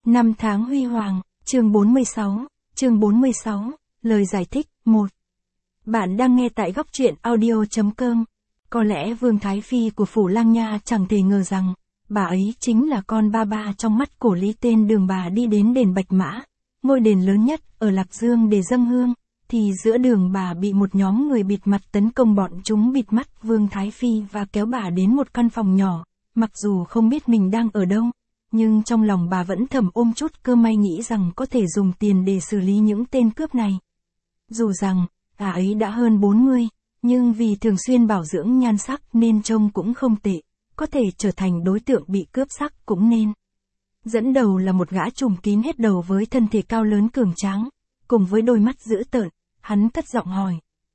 Năm tháng huy hoàng, chương 46, lời giải thích, 1. Bạn đang nghe tại góc truyện audio.com. Có lẽ Vương Thái Phi của Phủ Lang Nha chẳng thể ngờ rằng, bà ấy chính là con ba ba trong mắt cổ Lý tên đường bà đi đến đền Bạch Mã, ngôi đền lớn nhất ở Lạc Dương để dâng hương, thì giữa đường bà bị một nhóm người bịt mặt tấn công. Bọn chúng bịt mắt Vương Thái Phi và kéo bà đến một căn phòng nhỏ, mặc dù không biết mình đang ở đâu. Nhưng trong lòng bà vẫn thầm ôm chút cơ may, nghĩ rằng có thể dùng tiền để xử lý những tên cướp này. Dù rằng, bà ấy đã hơn 40, nhưng vì thường xuyên bảo dưỡng nhan sắc nên trông cũng không tệ, có thể trở thành đối tượng bị cướp sắc cũng nên. Dẫn đầu là một gã trùm kín hết đầu với thân thể cao lớn cường tráng, cùng với đôi mắt dữ tợn, hắn cất giọng hỏi.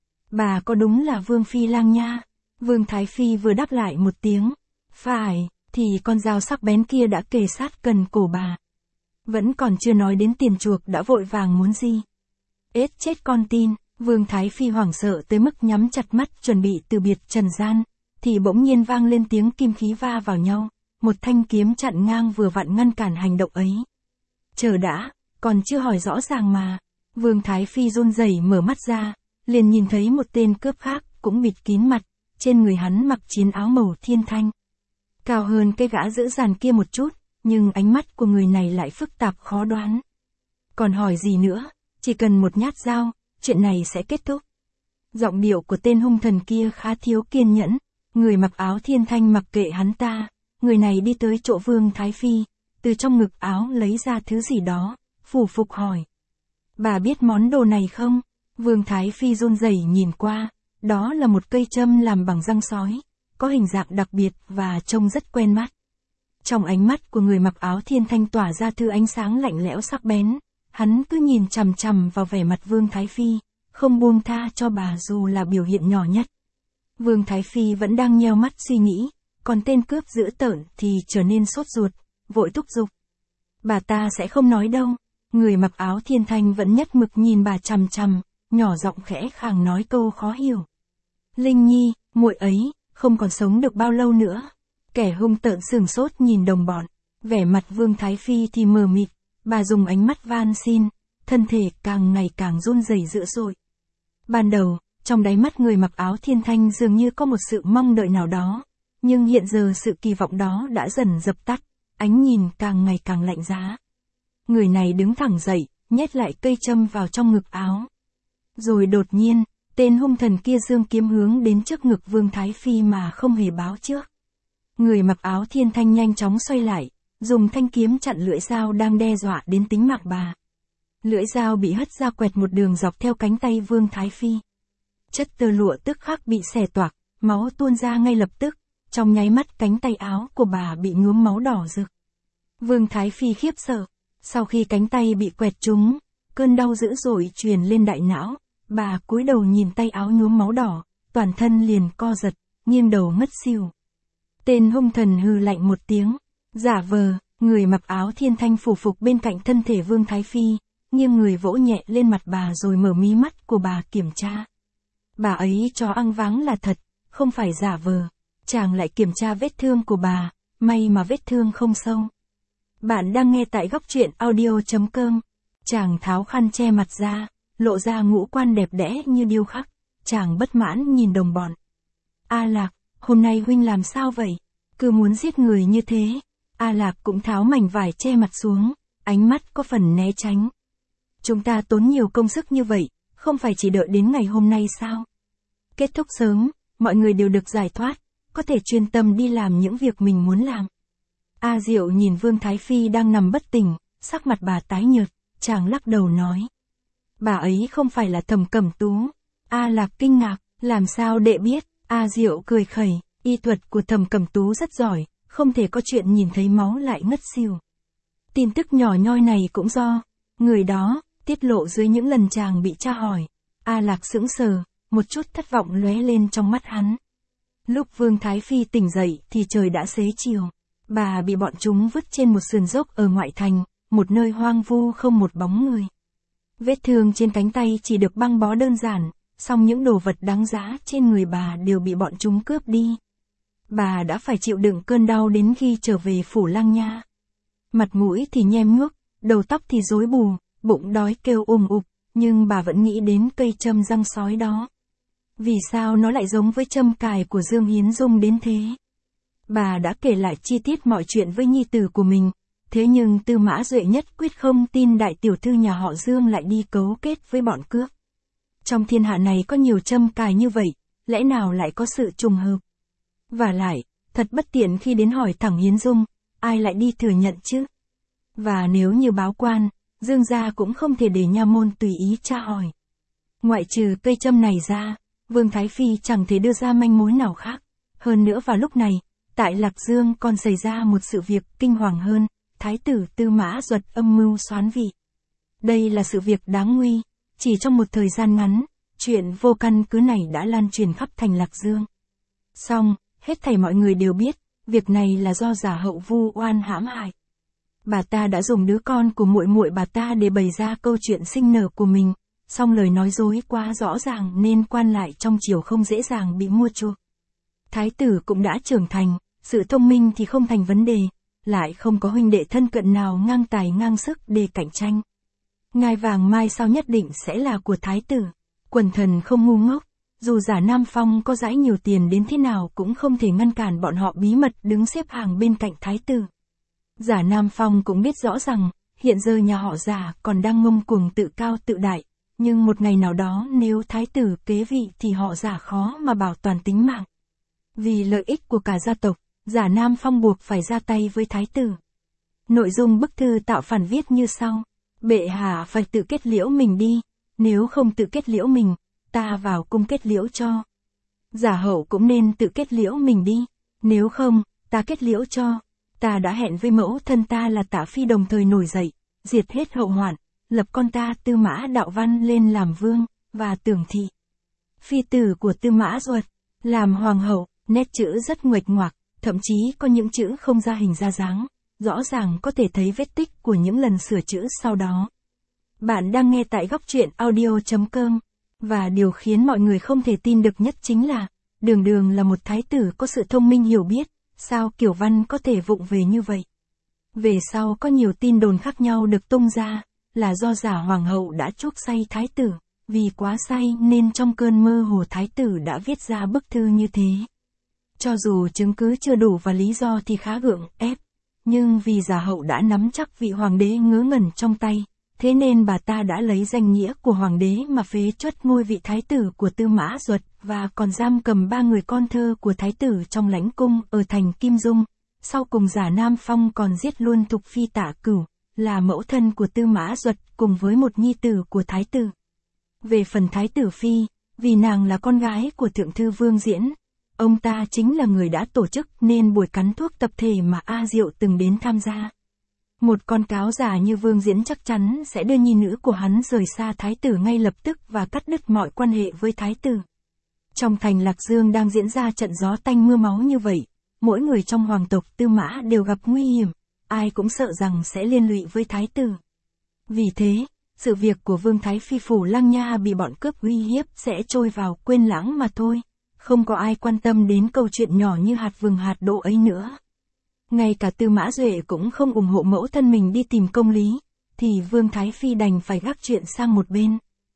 Bà có đúng là Vương Phi Lang Nha? Vương Thái Phi vừa đáp lại một tiếng, phải, thì con dao sắc bén kia đã kề sát gần cổ bà. Vẫn còn chưa nói đến tiền chuộc đã vội vàng muốn gì. Ết chết con tin, Vương Thái Phi hoảng sợ tới mức nhắm chặt mắt chuẩn bị từ biệt trần gian, thì bỗng nhiên vang lên tiếng kim khí va vào nhau, một thanh kiếm chặn ngang vừa vặn ngăn cản hành động ấy. Chờ đã, còn chưa hỏi rõ ràng mà. Vương Thái Phi run rẩy mở mắt ra, liền nhìn thấy một tên cướp khác cũng bịt kín mặt, trên người hắn mặc chiến áo màu thiên thanh. Cao hơn cái gã dữ dằn kia một chút, nhưng ánh mắt của người này lại phức tạp khó đoán. Còn hỏi gì nữa, chỉ cần một nhát dao, chuyện này sẽ kết thúc. Giọng điệu của tên hung thần kia khá thiếu kiên nhẫn, người mặc áo thiên thanh mặc kệ hắn ta, người này đi tới chỗ Vương Thái Phi, từ trong ngực áo lấy ra thứ gì đó, phủ phục hỏi. Bà biết món đồ này không? Vương Thái Phi run rẩy nhìn qua, đó là một cây châm làm bằng răng sói, có hình dạng đặc biệt và trông rất quen mắt. Trong ánh mắt của người mặc áo thiên thanh tỏa ra thứ ánh sáng lạnh lẽo sắc bén, hắn cứ nhìn chằm chằm vào vẻ mặt Vương Thái Phi, không buông tha cho bà dù là biểu hiện nhỏ nhất. Vương Thái Phi vẫn đang nheo mắt suy nghĩ, còn tên cướp dữ tợn thì trở nên sốt ruột, vội thúc giục. Bà ta sẽ không nói đâu. Người mặc áo thiên thanh vẫn nhất mực nhìn bà chằm chằm, nhỏ giọng khẽ khàng nói câu khó hiểu. Linh Nhi, muội ấy, không còn sống được bao lâu nữa. Kẻ hung tợn sửng sốt nhìn đồng bọn, vẻ mặt Vương Thái Phi thì mờ mịt, bà dùng ánh mắt van xin, thân thể càng ngày càng run rẩy dữ dội. Ban đầu, trong đáy mắt người mặc áo thiên thanh dường như có một sự mong đợi nào đó, nhưng hiện giờ sự kỳ vọng đó đã dần dập tắt, ánh nhìn càng ngày càng lạnh giá. Người này đứng thẳng dậy, nhét lại cây châm vào trong ngực áo. Rồi đột nhiên, tên hung thần kia giương kiếm hướng đến trước ngực Vương Thái Phi mà không hề báo trước. Người mặc áo thiên thanh nhanh chóng xoay lại, dùng thanh kiếm chặn lưỡi dao đang đe dọa đến tính mạng bà. Lưỡi dao bị hất ra quẹt một đường dọc theo cánh tay Vương Thái Phi. Chất tơ lụa tức khắc bị xẻ toạc, máu tuôn ra ngay lập tức, trong nháy mắt cánh tay áo của bà bị nhuốm máu đỏ rực. Vương Thái Phi khiếp sợ, sau khi cánh tay bị quẹt trúng, cơn đau dữ dội truyền lên đại não, bà cúi đầu nhìn tay áo nhuốm máu đỏ, toàn thân liền co giật, nghiêng đầu ngất xỉu. Tên hung thần hừ lạnh một tiếng, giả vờ, người mặc áo thiên thanh phủ phục bên cạnh thân thể Vương Thái Phi, nghiêng người vỗ nhẹ lên mặt bà rồi mở mí mắt của bà kiểm tra. Bà ấy cho ăn váng là thật, không phải giả vờ. Chàng lại kiểm tra vết thương của bà, may mà vết thương không sâu. Bạn đang nghe tại góc truyện audio.com. Chàng tháo khăn che mặt ra, lộ ra ngũ quan đẹp đẽ như điêu khắc. Chàng bất mãn nhìn đồng bọn. A Lạc, hôm nay huynh làm sao vậy? Cứ muốn giết người như thế. A Lạc cũng tháo mảnh vải che mặt xuống, ánh mắt có phần né tránh. Chúng ta tốn nhiều công sức như vậy, không phải chỉ đợi đến ngày hôm nay sao? Kết thúc sớm, mọi người đều được giải thoát, có thể chuyên tâm đi làm những việc mình muốn làm. A Diệu nhìn Vương Thái Phi đang nằm bất tỉnh, sắc mặt bà tái nhợt, chàng lắc đầu nói. Bà ấy không phải là Thẩm Cẩm Tú. A Lạc kinh ngạc, làm sao đệ biết? A Diệu cười khẩy, y thuật của Thẩm Cẩm Tú rất giỏi, không thể có chuyện nhìn thấy máu lại ngất xỉu. Tin tức nhỏ nhoi này cũng do người đó tiết lộ dưới những lần chàng bị tra hỏi. A Lạc sững sờ, một chút thất vọng lóe lên trong mắt hắn. Lúc Vương Thái Phi tỉnh dậy thì trời đã xế chiều. Bà bị bọn chúng vứt trên một sườn dốc ở ngoại thành, một nơi hoang vu không một bóng người. Vết thương trên cánh tay chỉ được băng bó đơn giản, song những đồ vật đáng giá trên người bà đều bị bọn chúng cướp đi. Bà đã phải chịu đựng cơn đau đến khi trở về Phủ Lang Nha. Mặt mũi thì nhem nhuốc, đầu tóc thì rối bù, bụng đói kêu ục, nhưng bà vẫn nghĩ đến cây châm răng sói đó. Vì sao nó lại giống với châm cài của Dương Hiến Dung đến thế? Bà đã kể lại chi tiết mọi chuyện với nhi tử của mình, thế nhưng Tư Mã Duệ nhất quyết không tin đại tiểu thư nhà họ Dương lại đi cấu kết với bọn cướp. Trong thiên hạ này có nhiều châm cài như vậy, lẽ nào lại có sự trùng hợp? Và lại, thật bất tiện khi đến hỏi thẳng Hiến Dung, ai lại đi thừa nhận chứ? Và nếu như báo quan, Dương gia cũng không thể để nha môn tùy ý tra hỏi. Ngoại trừ cây châm này ra, Vương Thái Phi chẳng thể đưa ra manh mối nào khác. Hơn nữa vào lúc này, tại Lạc Dương còn xảy ra một sự việc kinh hoàng hơn, Thái tử Tư Mã Duật âm mưu soán vị. Đây là sự việc đáng nguy, chỉ trong một thời gian ngắn, chuyện vô căn cứ này đã lan truyền khắp thành Lạc Dương. Song, hết thảy mọi người đều biết, việc này là do giả hậu vu oan hãm hại. Bà ta đã dùng đứa con của muội muội bà ta để bày ra câu chuyện sinh nở của mình, song lời nói dối quá rõ ràng nên quan lại trong triều không dễ dàng bị mua chuộc. Thái tử cũng đã trưởng thành, sự thông minh thì không thành vấn đề, lại không có huynh đệ thân cận nào ngang tài ngang sức để cạnh tranh. Ngai vàng mai sau nhất định sẽ là của thái tử. Quần thần không ngu ngốc, dù giả Nam Phong có dãi nhiều tiền đến thế nào cũng không thể ngăn cản bọn họ bí mật đứng xếp hàng bên cạnh thái tử. Giả Nam Phong cũng biết rõ rằng, hiện giờ nhà họ Giả còn đang ngông cuồng tự cao tự đại, nhưng một ngày nào đó nếu thái tử kế vị thì họ Giả khó mà bảo toàn tính mạng. Vì lợi ích của cả gia tộc, Giả Nam Phong buộc phải ra tay với thái tử. Nội dung bức thư tạo phản viết như sau: bệ hạ phải tự kết liễu mình đi, nếu không tự kết liễu mình, ta vào cung kết liễu cho. Giả hậu cũng nên tự kết liễu mình đi, nếu không, ta kết liễu cho. Ta đã hẹn với mẫu thân ta là Tả Phi đồng thời nổi dậy, diệt hết hậu hoạn, lập con ta Tư Mã Đạo Văn lên làm vương, và Tưởng Thị, phi tử của Tư Mã Duật, làm hoàng hậu. Nét chữ rất nguệch ngoạc, thậm chí có những chữ không ra hình ra dáng, rõ ràng có thể thấy vết tích của những lần sửa chữ sau đó. Bạn đang nghe tại góc truyện audio.com, và điều khiến mọi người không thể tin được nhất chính là, đường đường là một thái tử có sự thông minh hiểu biết, sao Kiều Văn có thể vụng về như vậy. Về sau có nhiều tin đồn khác nhau được tung ra, là do giả hoàng hậu đã chuốc say thái tử, vì quá say nên trong cơn mơ hồ thái tử đã viết ra bức thư như thế. Cho dù chứng cứ chưa đủ và lý do thì khá gượng ép, nhưng vì giả hậu đã nắm chắc vị hoàng đế ngớ ngẩn trong tay, thế nên bà ta đã lấy danh nghĩa của hoàng đế mà phế truất ngôi vị thái tử của Tư Mã Duật, và còn giam cầm 3 người con thơ của thái tử trong lãnh cung ở thành Kim Dung. Sau cùng giả Nam Phong còn giết luôn Thục Phi Tả Cửu, là mẫu thân của Tư Mã Duật cùng với một nhi tử của thái tử. Về phần thái tử Phi, vì nàng là con gái của thượng thư Vương Diễn, ông ta chính là người đã tổ chức nên buổi cắn thuốc tập thể mà A Diệu từng đến tham gia. Một con cáo giả như Vương Diễn chắc chắn sẽ đưa nhi nữ của hắn rời xa thái tử ngay lập tức và cắt đứt mọi quan hệ với thái tử. Trong thành Lạc Dương đang diễn ra trận gió tanh mưa máu như vậy, mỗi người trong hoàng tộc Tư Mã đều gặp nguy hiểm, ai cũng sợ rằng sẽ liên lụy với thái tử. Vì thế, sự việc của Vương Thái Phi phủ Lăng Nha bị bọn cướp uy hiếp sẽ trôi vào quên lãng mà thôi, không có ai quan tâm đến câu chuyện nhỏ như hạt vừng hạt đỗ ấy nữa. Ngay cả Tư Mã Duệ cũng không ủng hộ mẫu thân mình đi tìm công lý, thì Vương Thái Phi đành phải gác chuyện sang một bên.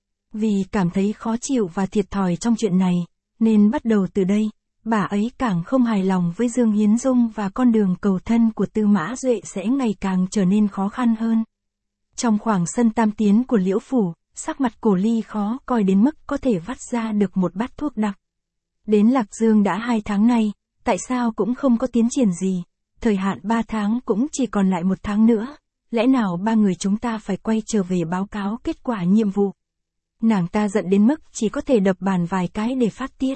Vì cảm thấy khó chịu và thiệt thòi trong chuyện này, nên bắt đầu từ đây, bà ấy càng không hài lòng với Dương Hiến Dung và con đường cầu thân của Tư Mã Duệ sẽ ngày càng trở nên khó khăn hơn. Trong khoảng sân tam tiến của Liễu Phủ, sắc mặt Cổ Ly khó coi đến mức có thể vắt ra được một bát thuốc đặc. Đến Lạc Dương đã 2 tháng nay, tại sao cũng không có tiến triển gì, thời hạn 3 tháng cũng chỉ còn lại 1 tháng nữa, lẽ nào 3 người chúng ta phải quay trở về báo cáo kết quả nhiệm vụ. Nàng ta giận đến mức chỉ có thể đập bàn vài cái để phát tiết.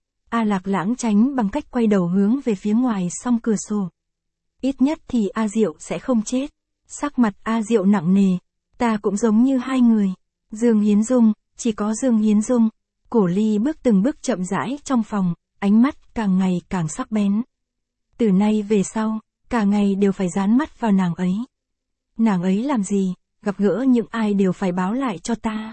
A Lạc lãng tránh bằng cách quay đầu hướng về phía ngoài song cửa sổ. Ít nhất thì A Diệu sẽ không chết. Sắc mặt A Diệu nặng nề, ta cũng giống như 2 người. Dương Hiến Dung, chỉ có Dương Hiến Dung. Cổ Ly bước từng bước chậm rãi trong phòng, ánh mắt càng ngày càng sắc bén. Từ nay về sau, cả ngày đều phải dán mắt vào nàng ấy. Nàng ấy làm gì, gặp gỡ những ai đều phải báo lại cho ta.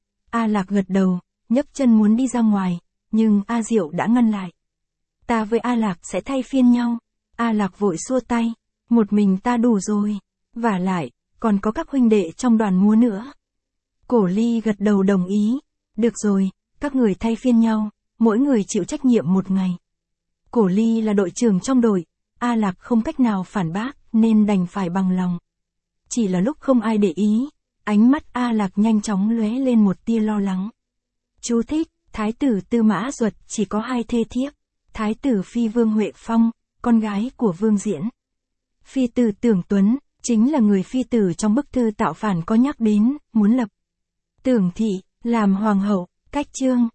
A Lạc gật đầu, nhấc chân muốn đi ra ngoài, nhưng A Diệu đã ngăn lại. Ta với A Lạc sẽ thay phiên nhau. A Lạc vội xua tay, một mình ta đủ rồi. Vả lại, còn có các huynh đệ trong đoàn múa nữa. Cổ Ly gật đầu đồng ý. Được rồi, các người thay phiên nhau, mỗi người chịu trách nhiệm một ngày. Cổ Ly là đội trưởng trong đội, A Lạc không cách nào phản bác nên đành phải bằng lòng. Chỉ là lúc không ai để ý, ánh mắt A Lạc nhanh chóng lóe lên một tia lo lắng. Chú thích, Thái tử Tư Mã Duật chỉ có 2 thê thiếp. Thái tử Phi Vương Huệ Phong, con gái của Vương Diễn. Phi tử Tưởng Tuấn, chính là người phi tử trong bức thư tạo phản có nhắc đến, muốn lập Tưởng Thị, làm hoàng hậu, cách chương.